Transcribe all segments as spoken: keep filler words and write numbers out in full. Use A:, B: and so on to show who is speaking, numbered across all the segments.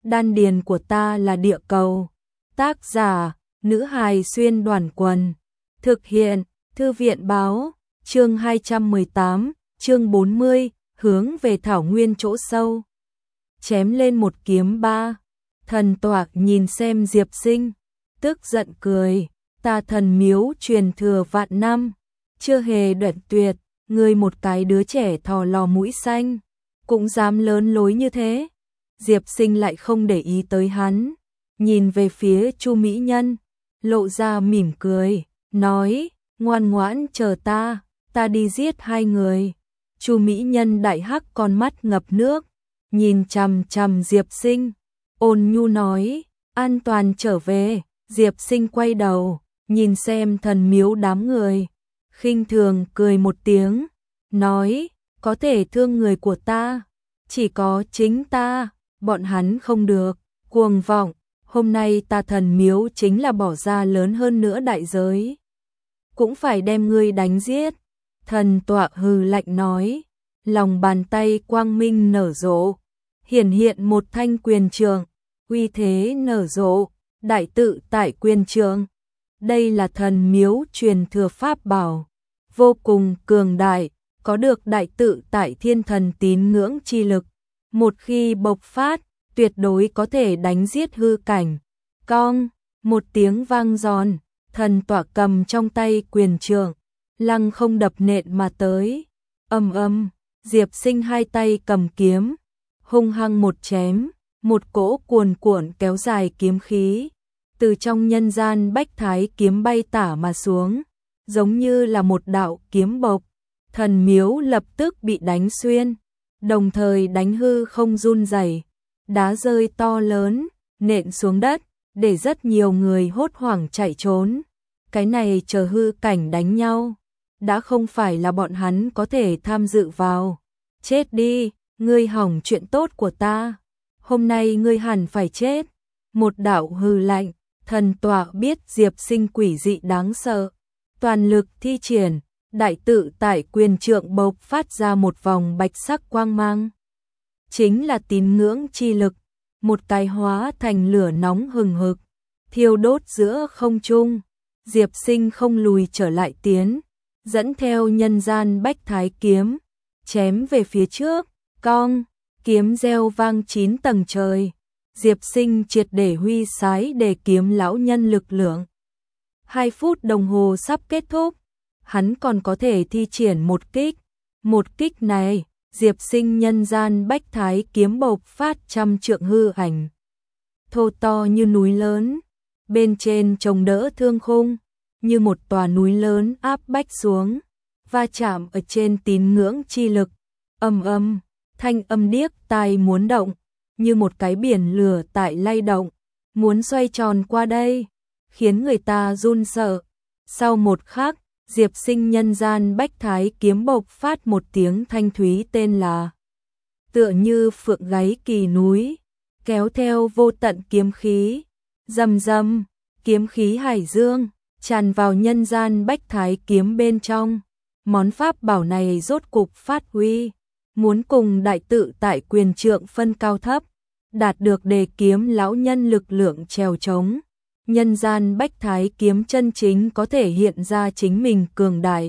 A: đan điền của ta là địa cầu. Tác giả, nữ hài xuyên đoàn quần. Thực hiện, thư viện báo, chương hai trăm mười tám, chương bốn mươi, hướng về thảo nguyên chỗ sâu. Chém lên một kiếm ba. Thần Toạc nhìn xem Diệp Sinh, tức giận cười, ta thần miếu truyền thừa vạn năm, chưa hề đoạn tuyệt, ngươi một cái đứa trẻ thò lò mũi xanh, cũng dám lớn lối như thế. Diệp Sinh lại không để ý tới hắn, nhìn về phía Chu mỹ nhân, lộ ra mỉm cười, nói, ngoan ngoãn chờ ta, ta đi giết hai người. Chu mỹ nhân đại hắc con mắt ngập nước, nhìn chằm chằm Diệp Sinh, ôn nhu nói, an toàn trở về. Diệp Sinh quay đầu, nhìn xem thần miếu đám người, khinh thường cười một tiếng, nói, có thể thương người của ta, chỉ có chính ta, bọn hắn không được, cuồng vọng, hôm nay ta thần miếu chính là bỏ ra lớn hơn nữa đại giới, cũng phải đem ngươi đánh giết. Thần Tọa hừ lạnh nói, lòng bàn tay quang minh nở rộ, hiển hiện một thanh quyền trượng, uy thế nở rộ, đại tự tại quyền trượng. Đây là thần miếu truyền thừa pháp bảo, vô cùng cường đại, có được đại tự tại thiên thần tín ngưỡng chi lực, một khi bộc phát, tuyệt đối có thể đánh giết hư cảnh. Cong, một tiếng vang giòn, thần Tọa cầm trong tay quyền trượng, lăng không đập nện mà tới. Ầm ầm, Diệp Sinh hai tay cầm kiếm, hung hăng một chém, một cỗ cuồn cuộn kéo dài kiếm khí từ trong nhân gian bách thái kiếm bay tả mà xuống, giống như là một đạo kiếm bộc. Thần miếu lập tức bị đánh xuyên, đồng thời đánh hư không run rẩy, đá rơi to lớn, nện xuống đất, để rất nhiều người hốt hoảng chạy trốn. Cái này chờ hư cảnh đánh nhau, đã không phải là bọn hắn có thể tham dự vào. Chết đi, ngươi hỏng chuyện tốt của ta, hôm nay ngươi hẳn phải chết. Một đạo hư lạnh, thần Tọa biết Diệp Sinh quỷ dị đáng sợ, toàn lực thi triển, đại tự tại quyền trượng bộc phát ra một vòng bạch sắc quang mang. Chính là tín ngưỡng chi lực, một cái hóa thành lửa nóng hừng hực, thiêu đốt giữa không trung. Diệp Sinh không lùi trở lại tiến, dẫn theo nhân gian bách thái kiếm, chém về phía trước, cong, kiếm reo vang chín tầng trời. Diệp Sinh triệt để huy sái để kiếm lão nhân lực lượng. Hai phút đồng hồ sắp kết thúc, hắn còn có thể thi triển một kích. Một kích này, Diệp Sinh nhân gian bách thái kiếm bộc phát trăm trượng hư ảnh, thô to như núi lớn, bên trên trồng đỡ thương khung, như một tòa núi lớn áp bách xuống, va chạm ở trên tín ngưỡng chi lực. Ầm ầm, thanh âm điếc tai muốn động, như một cái biển lửa tại lay động, muốn xoay tròn qua đây, khiến người ta run sợ. Sau một khắc, Diệp Sinh nhân gian bách thái kiếm bộc phát một tiếng thanh thúy tên là, tựa như phượng gáy kỳ núi, kéo theo vô tận kiếm khí, rầm rầm, kiếm khí hải dương tràn vào nhân gian bách thái kiếm bên trong. Món pháp bảo này rốt cục phát huy, muốn cùng đại tự tại quyền trượng phân cao thấp, đạt được đề kiếm lão nhân lực lượng trèo trống. Nhân gian bách thái kiếm chân chính có thể hiện ra chính mình cường đại.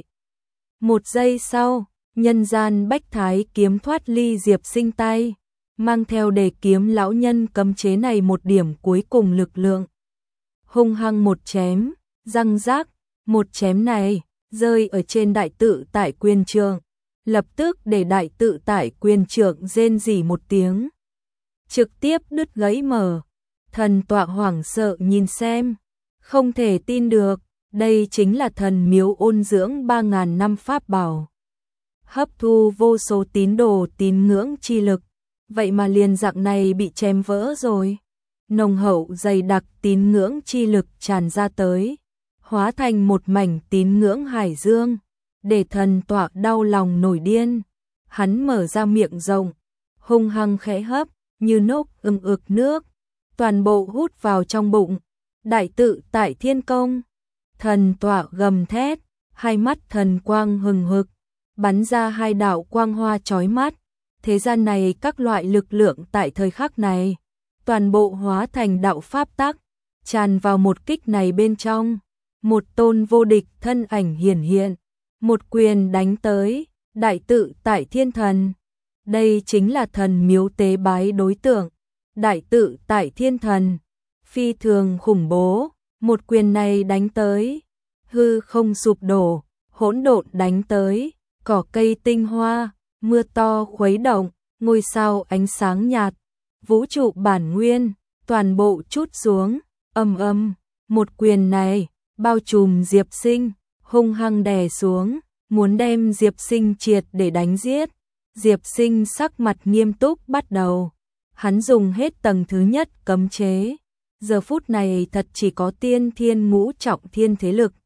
A: Một giây sau, nhân gian bách thái kiếm thoát ly Diệp Sinh tay, mang theo đề kiếm lão nhân cấm chế này một điểm cuối cùng lực lượng. Hung hăng một chém, răng rác, một chém này rơi ở trên đại tự tại quyền trượng, lập tức để đại tự tại quyền trượng rên rỉ một tiếng, trực tiếp đứt gãy mở. Thần Tọa hoảng sợ nhìn xem, không thể tin được, đây chính là thần miếu ôn dưỡng ba ngàn năm pháp bảo, hấp thu vô số tín đồ tín ngưỡng chi lực, vậy mà liền dạng này bị chém vỡ rồi. Nồng hậu dày đặc tín ngưỡng chi lực tràn ra tới, hóa thành một mảnh tín ngưỡng hải dương, để thần Tọa đau lòng nổi điên. Hắn mở ra miệng rộng, hung hăng khẽ hấp, như nốc ưng ực nước, toàn bộ hút vào trong bụng. Đại tự tại thiên công, thần Tọa gầm thét, hai mắt thần quang hừng hực, bắn ra hai đạo quang hoa chói mắt. Thế gian này các loại lực lượng tại thời khắc này, toàn bộ hóa thành đạo pháp tắc, tràn vào một kích này bên trong. Một tôn vô địch thân ảnh hiển hiện, một quyền đánh tới, đại tự tại thiên thần. Đây chính là thần miếu tế bái đối tượng, đại tự tại thiên thần, phi thường khủng bố. Một quyền này đánh tới, hư không sụp đổ, hỗn độn đánh tới, cỏ cây tinh hoa, mưa to khuấy động, ngôi sao ánh sáng nhạt, vũ trụ bản nguyên, toàn bộ trút xuống, ầm ầm. Một quyền này bao trùm Diệp Sinh, hung hăng đè xuống, muốn đem Diệp Sinh triệt để đánh giết. Diệp Sinh sắc mặt nghiêm túc bắt đầu, hắn dùng hết tầng thứ nhất cấm chế. Giờ phút này thật chỉ có tiên thiên ngũ trọng thiên thế lực.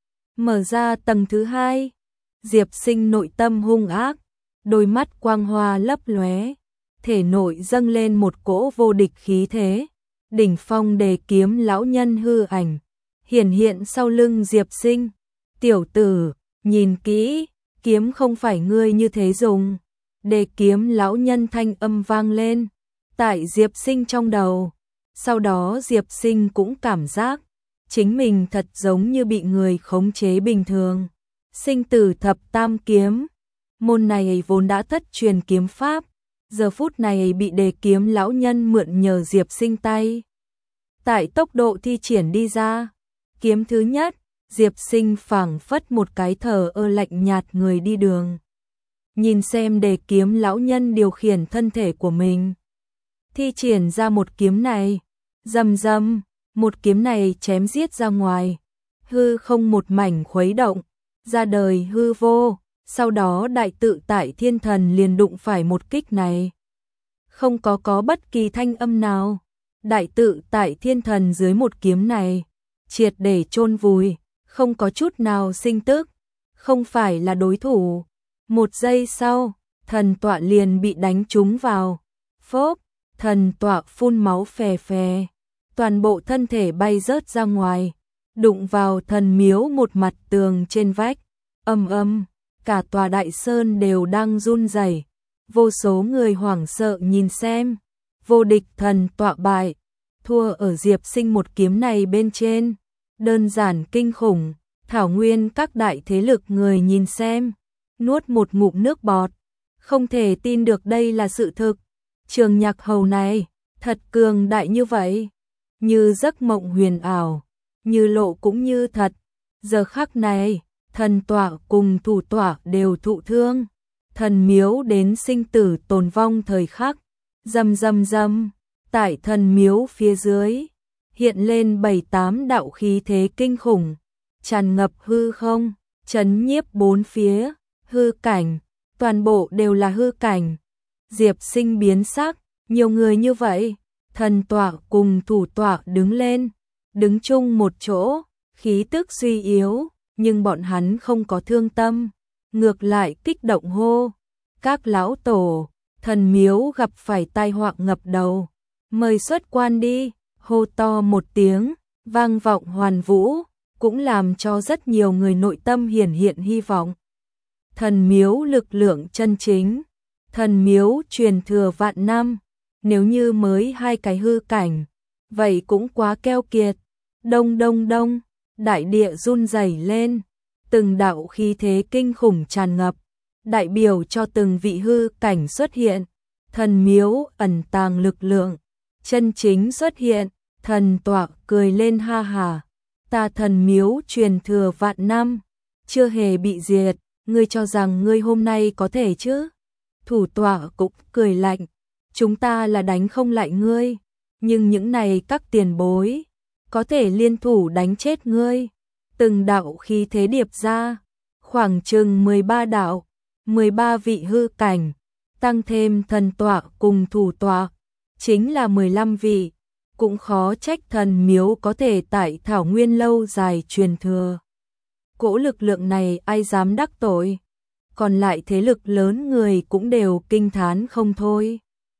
A: Mở ra tầng thứ hai, Diệp Sinh nội tâm hung ác, đôi mắt quang hoa lấp lóe, thể nội dâng lên một cỗ vô địch khí thế. Đỉnh phong đề kiếm lão nhân hư ảnh hiển hiện sau lưng Diệp Sinh. Tiểu tử, nhìn kỹ, kiếm không phải ngươi như thế dùng. Đề kiếm lão nhân thanh âm vang lên tại Diệp Sinh trong đầu. Sau đó Diệp Sinh cũng cảm giác chính mình thật giống như bị người khống chế bình thường. Sinh tử thập tam kiếm, môn này vốn đã thất truyền kiếm pháp, giờ phút này bị đề kiếm lão nhân mượn nhờ Diệp Sinh tay tại tốc độ thi triển đi ra. Kiếm thứ nhất, Diệp Sinh phảng phất một cái thờ ơ lạnh nhạt người đi đường. Nhìn xem đề kiếm lão nhân điều khiển thân thể của mình, thi triển ra một kiếm này, rầm rầm, một kiếm này chém giết ra ngoài, hư không một mảnh khuấy động, ra đời hư vô. Sau đó đại tự tại thiên thần liền đụng phải một kích này, không có có bất kỳ thanh âm nào. Đại tự tại thiên thần dưới một kiếm này triệt để chôn vùi, không có chút nào sinh tức, không phải là đối thủ. Một giây sau, thần tọa liền bị đánh trúng vào, phốp, thần tọa phun máu phè phè, toàn bộ thân thể bay rớt ra ngoài, đụng vào thần miếu một mặt tường trên vách, ầm ầm, cả tòa đại sơn đều đang run rẩy. Vô số người hoảng sợ nhìn xem, vô địch thần tọa bại, thua ở Diệp Sinh một kiếm này bên trên, đơn giản kinh khủng. Thảo Nguyên các đại thế lực người nhìn xem, nuốt một ngụm nước bọt, không thể tin được đây là sự thực. Trường Nhạc Hầu này, thật cường đại như vậy, như giấc mộng huyền ảo, như lộ cũng như thật. Giờ khắc này, thần tọa cùng thủ tọa đều thụ thương, thần miếu đến sinh tử tồn vong thời khắc. Rầm rầm rầm, tại thần miếu phía dưới hiện lên bảy tám đạo khí thế kinh khủng, tràn ngập hư không, chấn nhiếp bốn phía. Hư cảnh, toàn bộ đều là hư cảnh. Diệp Sinh biến sắc, nhiều người như vậy, thần tọa cùng thủ tọa đứng lên, đứng chung một chỗ, khí tức suy yếu, nhưng bọn hắn không có thương tâm, ngược lại kích động hô: các lão tổ, thần miếu gặp phải tai họa ngập đầu, mời xuất quan đi. Hô to một tiếng, vang vọng hoàn vũ, cũng làm cho rất nhiều người nội tâm hiển hiện hy vọng. Thần miếu lực lượng chân chính, thần miếu truyền thừa vạn năm, nếu như mới hai cái hư cảnh, vậy cũng quá keo kiệt. Đông đông đông, đại địa run rẩy lên, từng đạo khí thế kinh khủng tràn ngập, đại biểu cho từng vị hư cảnh xuất hiện. Thần miếu ẩn tàng lực lượng chân chính xuất hiện. Thần tọa cười lên ha hà, ta thần miếu truyền thừa vạn năm, chưa hề bị diệt, ngươi cho rằng ngươi hôm nay có thể chứ? Thủ tọa cũng cười lạnh, chúng ta là đánh không lại ngươi, nhưng những này các tiền bối có thể liên thủ đánh chết ngươi. Từng đạo khí thế điệp ra, khoảng chừng mười ba đạo, mười ba vị hư cảnh, tăng thêm thần tọa cùng thủ tọa, chính là mười lăm vị. Cũng khó trách thần miếu có thể tại Thảo Nguyên lâu dài truyền thừa. Cỗ lực lượng này ai dám đắc tội, còn lại thế lực lớn người cũng đều kinh thán không thôi.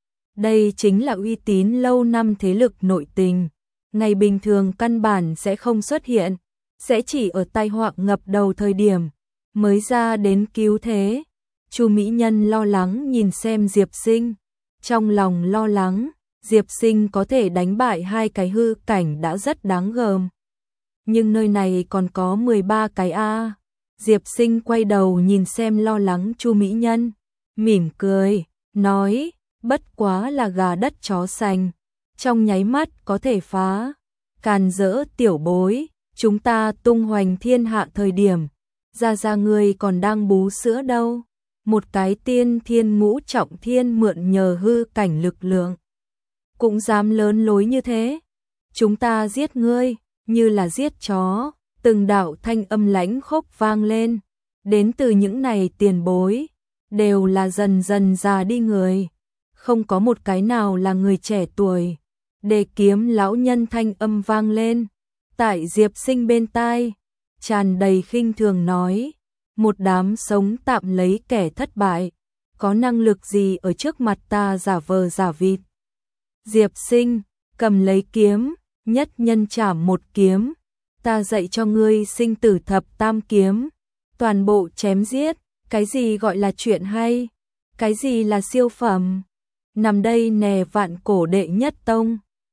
A: Đây chính là uy tín lâu năm thế lực nội tình, ngày bình thường căn bản sẽ không xuất hiện, sẽ chỉ ở tai họa ngập đầu thời điểm mới ra đến cứu thế. Chu Mỹ Nhân lo lắng nhìn xem Diệp Sinh, trong lòng lo lắng, Diệp Sinh có thể đánh bại hai cái hư cảnh đã rất đáng gờm. Nhưng nơi này còn có mười ba cái a. Diệp Sinh quay đầu nhìn xem lo lắng Chu mỹ nhân, mỉm cười, nói, bất quá là gà đất chó sành, trong nháy mắt có thể phá. Càn dỡ tiểu bối, chúng ta tung hoành thiên hạ thời điểm, ra ra ngươi còn đang bú sữa đâu. Một cái tiên thiên ngũ trọng thiên mượn nhờ hư cảnh lực lượng, cũng dám lớn lối như thế. Chúng ta giết ngươi, như là giết chó. Từng đạo thanh âm lãnh khốc vang lên, đến từ những này tiền bối, đều là dần dần già đi người, không có một cái nào là người trẻ tuổi. Đề kiếm lão nhân thanh âm vang lên, tại Diệp Sinh bên tai, tràn đầy khinh thường nói, một đám sống tạm lấy kẻ thất bại, có năng lực gì ở trước mặt ta giả vờ giả vịt. Diệp Sinh, cầm lấy kiếm, nhất nhân chảm một kiếm, ta dạy cho ngươi sinh tử thập tam kiếm, toàn bộ chém giết. Cái gì gọi là chuyện hay, cái gì là siêu phẩm, nằm đây nè vạn cổ đệ nhất tông.